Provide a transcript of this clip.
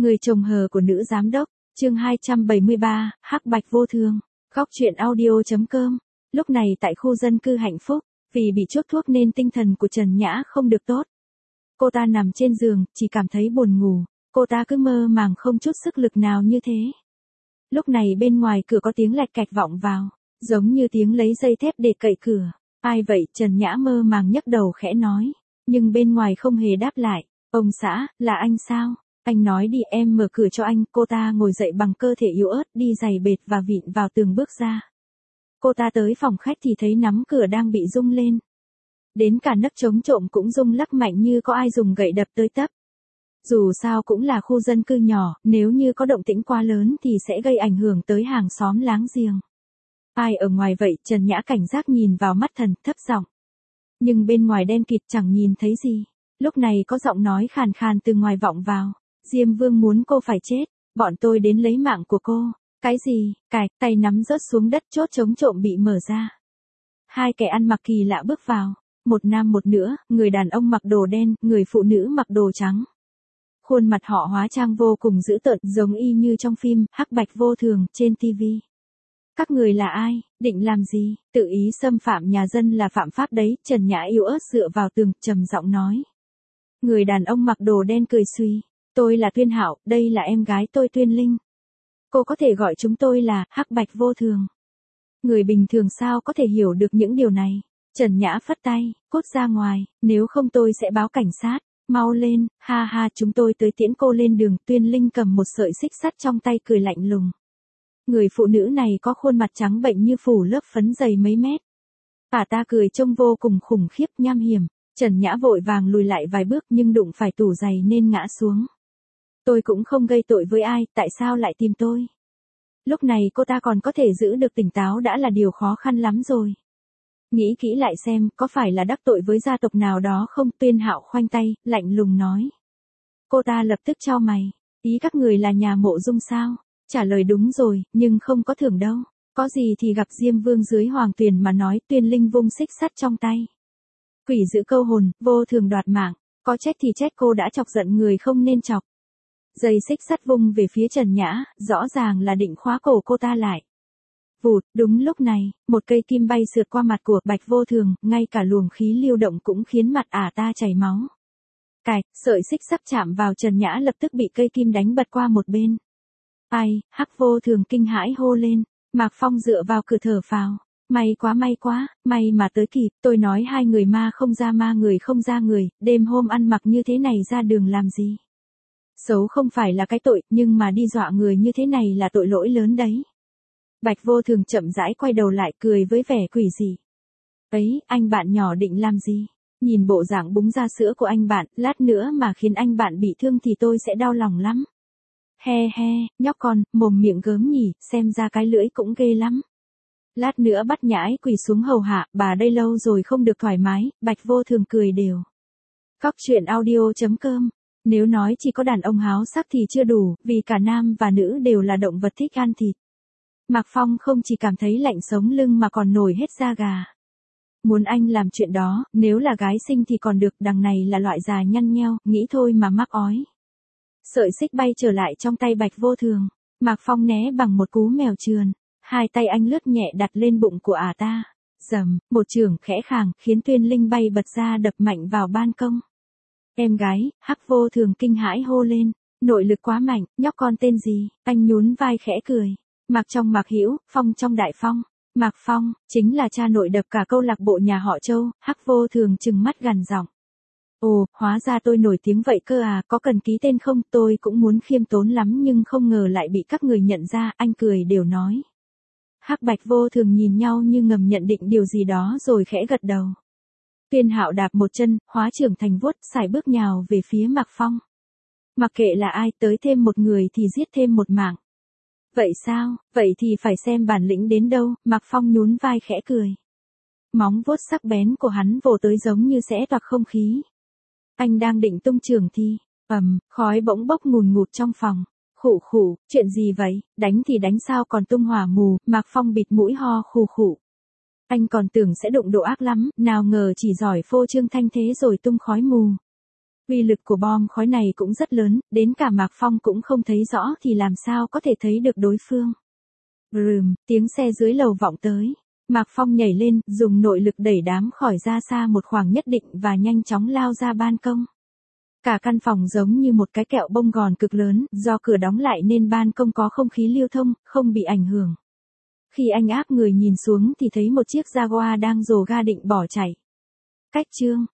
Người chồng hờ của nữ giám đốc, chương 273, hắc bạch vô thường. Góc truyện audio.com. Lúc này tại khu dân cư Hạnh Phúc, vì bị chốt thuốc nên tinh thần của Trần Nhã không được tốt. Cô ta nằm trên giường, chỉ cảm thấy buồn ngủ, cô ta cứ mơ màng không chút sức lực nào như thế. Lúc này bên ngoài cửa có tiếng lạch cạch vọng vào, giống như tiếng lấy dây thép để cậy cửa. Ai vậy? Trần Nhã mơ màng nhấc đầu khẽ nói, nhưng bên ngoài không hề đáp lại. Ông xã, là anh sao? Anh nói đi, em mở cửa cho anh. Cô ta ngồi dậy bằng cơ thể yếu ớt, đi giày bệt và vịn vào tường bước ra. Cô ta tới phòng khách thì thấy nắm cửa đang bị rung lên. Đến cả nấc chống trộm cũng rung lắc mạnh như có ai dùng gậy đập tới tấp. Dù sao cũng là khu dân cư nhỏ, nếu như có động tĩnh quá lớn thì sẽ gây ảnh hưởng tới hàng xóm láng giềng. Ai ở ngoài vậy? Trần Nhã cảnh giác nhìn vào mắt thần, thấp giọng. Nhưng bên ngoài đen kịt chẳng nhìn thấy gì. Lúc này có giọng nói khàn khàn từ ngoài vọng vào. Diêm Vương muốn cô phải chết, bọn tôi đến lấy mạng của cô. Cái gì? Cài, tay nắm rớt xuống đất, chốt chống trộm bị mở ra. Hai kẻ ăn mặc kỳ lạ bước vào. Một nam một nữ, người đàn ông mặc đồ đen, người phụ nữ mặc đồ trắng. Khuôn mặt họ hóa trang vô cùng dữ tợn, giống y như trong phim hắc bạch vô thường trên TV. Các người là ai? Định làm gì? Tự ý xâm phạm nhà dân là phạm pháp đấy. Trần Nhã yếu ớt dựa vào tường, trầm giọng nói. Người đàn ông mặc đồ đen cười suy. Tôi là Tuyên Hạo, đây là em gái tôi Tuyên Linh. Cô có thể gọi chúng tôi là hắc bạch vô thường. Người bình thường sao có thể hiểu được những điều này? Trần Nhã phất tay, cút ra ngoài, nếu không tôi sẽ báo cảnh sát. Mau lên, ha ha, chúng tôi tới tiễn cô lên đường. Tuyên Linh cầm một sợi xích sắt trong tay cười lạnh lùng. Người phụ nữ này có khuôn mặt trắng bệnh như phủ lớp phấn dày mấy mét. Ta cười trông vô cùng khủng khiếp, nham hiểm. Trần Nhã vội vàng lùi lại vài bước nhưng đụng phải tủ giày nên ngã xuống. Tôi cũng không gây tội với ai, tại sao lại tìm tôi? Lúc này cô ta còn có thể giữ được tỉnh táo đã là điều khó khăn lắm rồi. Nghĩ kỹ lại xem, có phải là đắc tội với gia tộc nào đó không? Tuyên Hạo khoanh tay, lạnh lùng nói. Cô ta lập tức chau mày. Ý các người là nhà Mộ Dung sao? Trả lời đúng rồi, nhưng không có thưởng đâu. Có gì thì gặp Diêm Vương dưới hoàng tuyền mà nói. Tuyên Linh vung xích sắt trong tay. Quỷ giữ câu hồn, vô thường đoạt mạng. Có trách thì trách cô đã chọc giận người không nên chọc. Dây xích sắt vung về phía Trần Nhã, rõ ràng là định khóa cổ cô ta lại. Vụt, đúng lúc này, một cây kim bay sượt qua mặt của bạch vô thường, ngay cả luồng khí lưu động cũng khiến mặt ta chảy máu. Cài, sợi xích sắt chạm vào Trần Nhã lập tức bị cây kim đánh bật qua một bên. Ai, hắc vô thường kinh hãi hô lên. Mạc Phong dựa vào cửa thở phào. May quá, may mà tới kịp. Tôi nói hai người ma không ra ma, người không ra người, đêm hôm ăn mặc như thế này ra đường làm gì? Xấu không phải là cái tội, nhưng mà đi dọa người như thế này là tội lỗi lớn đấy. Bạch vô thường chậm rãi quay đầu lại cười với vẻ quỷ dị. Ấy, anh bạn nhỏ định làm gì? Nhìn bộ dạng búng ra sữa của anh bạn, lát nữa mà khiến anh bạn bị thương thì tôi sẽ đau lòng lắm. He he, nhóc con, mồm miệng gớm nhỉ, xem ra cái lưỡi cũng ghê lắm. Lát nữa bắt nhãi quỳ xuống hầu hạ, bà đây lâu rồi không được thoải mái. Bạch vô thường cười đều. Góc truyện audio.com. Nếu nói chỉ có đàn ông háo sắc thì chưa đủ, vì cả nam và nữ đều là động vật thích ăn thịt. Mạc Phong không chỉ cảm thấy lạnh sống lưng mà còn nổi hết da gà. Muốn anh làm chuyện đó, nếu là gái xinh thì còn được, đằng này là loại già nhăn nheo, nghĩ thôi mà mắc ói. Sợi xích bay trở lại trong tay bạch vô thường. Mạc Phong né bằng một cú mèo trườn. Hai tay anh lướt nhẹ đặt lên bụng của ta. Dầm, một chưởng khẽ khàng, khiến Tuyên Linh bay bật ra đập mạnh vào ban công. Em gái, hắc vô thường kinh hãi hô lên. Nội lực quá mạnh, nhóc con tên gì? Anh nhún vai khẽ cười. Mạc trong Mạc Hữu, Phong trong Đại Phong. Mạc Phong, chính là cha nội đập cả câu lạc bộ nhà họ Châu. Hắc vô thường trừng mắt gằn giọng. Ồ, hóa ra tôi nổi tiếng vậy cơ à, có cần ký tên không? Tôi cũng muốn khiêm tốn lắm nhưng không ngờ lại bị các người nhận ra. Anh cười đều nói. Hắc bạch vô thường nhìn nhau như ngầm nhận định điều gì đó rồi khẽ gật đầu. Tuyên Hạo đạp một chân, hóa trưởng thành vuốt, sải bước nhào về phía Mạc Phong. Mặc kệ là ai, tới thêm một người thì giết thêm một mạng. Vậy sao? Vậy thì phải xem bản lĩnh đến đâu. Mạc Phong nhún vai khẽ cười. Móng vuốt sắc bén của hắn vồ tới giống như xé toạc không khí. Anh đang định tung chưởng thì, khói bỗng bốc ngùn ngụt trong phòng. Khụ, chuyện gì vậy? Đánh thì đánh sao còn tung hỏa mù? Mạc Phong bịt mũi ho khụ. Anh còn tưởng sẽ đụng độ ác lắm, nào ngờ chỉ giỏi phô trương thanh thế rồi tung khói mù. Uy lực của bom khói này cũng rất lớn, đến cả Mạc Phong cũng không thấy rõ thì làm sao có thể thấy được đối phương. Tiếng xe dưới lầu vọng tới. Mạc Phong nhảy lên, dùng nội lực đẩy đám khỏi ra xa một khoảng nhất định và nhanh chóng lao ra ban công. Cả căn phòng giống như một cái kẹo bông gòn cực lớn, do cửa đóng lại nên ban công có không khí lưu thông, không bị ảnh hưởng. Khi anh áp người nhìn xuống thì thấy một chiếc Jaguar đang rồ ga định bỏ chạy. Cách chương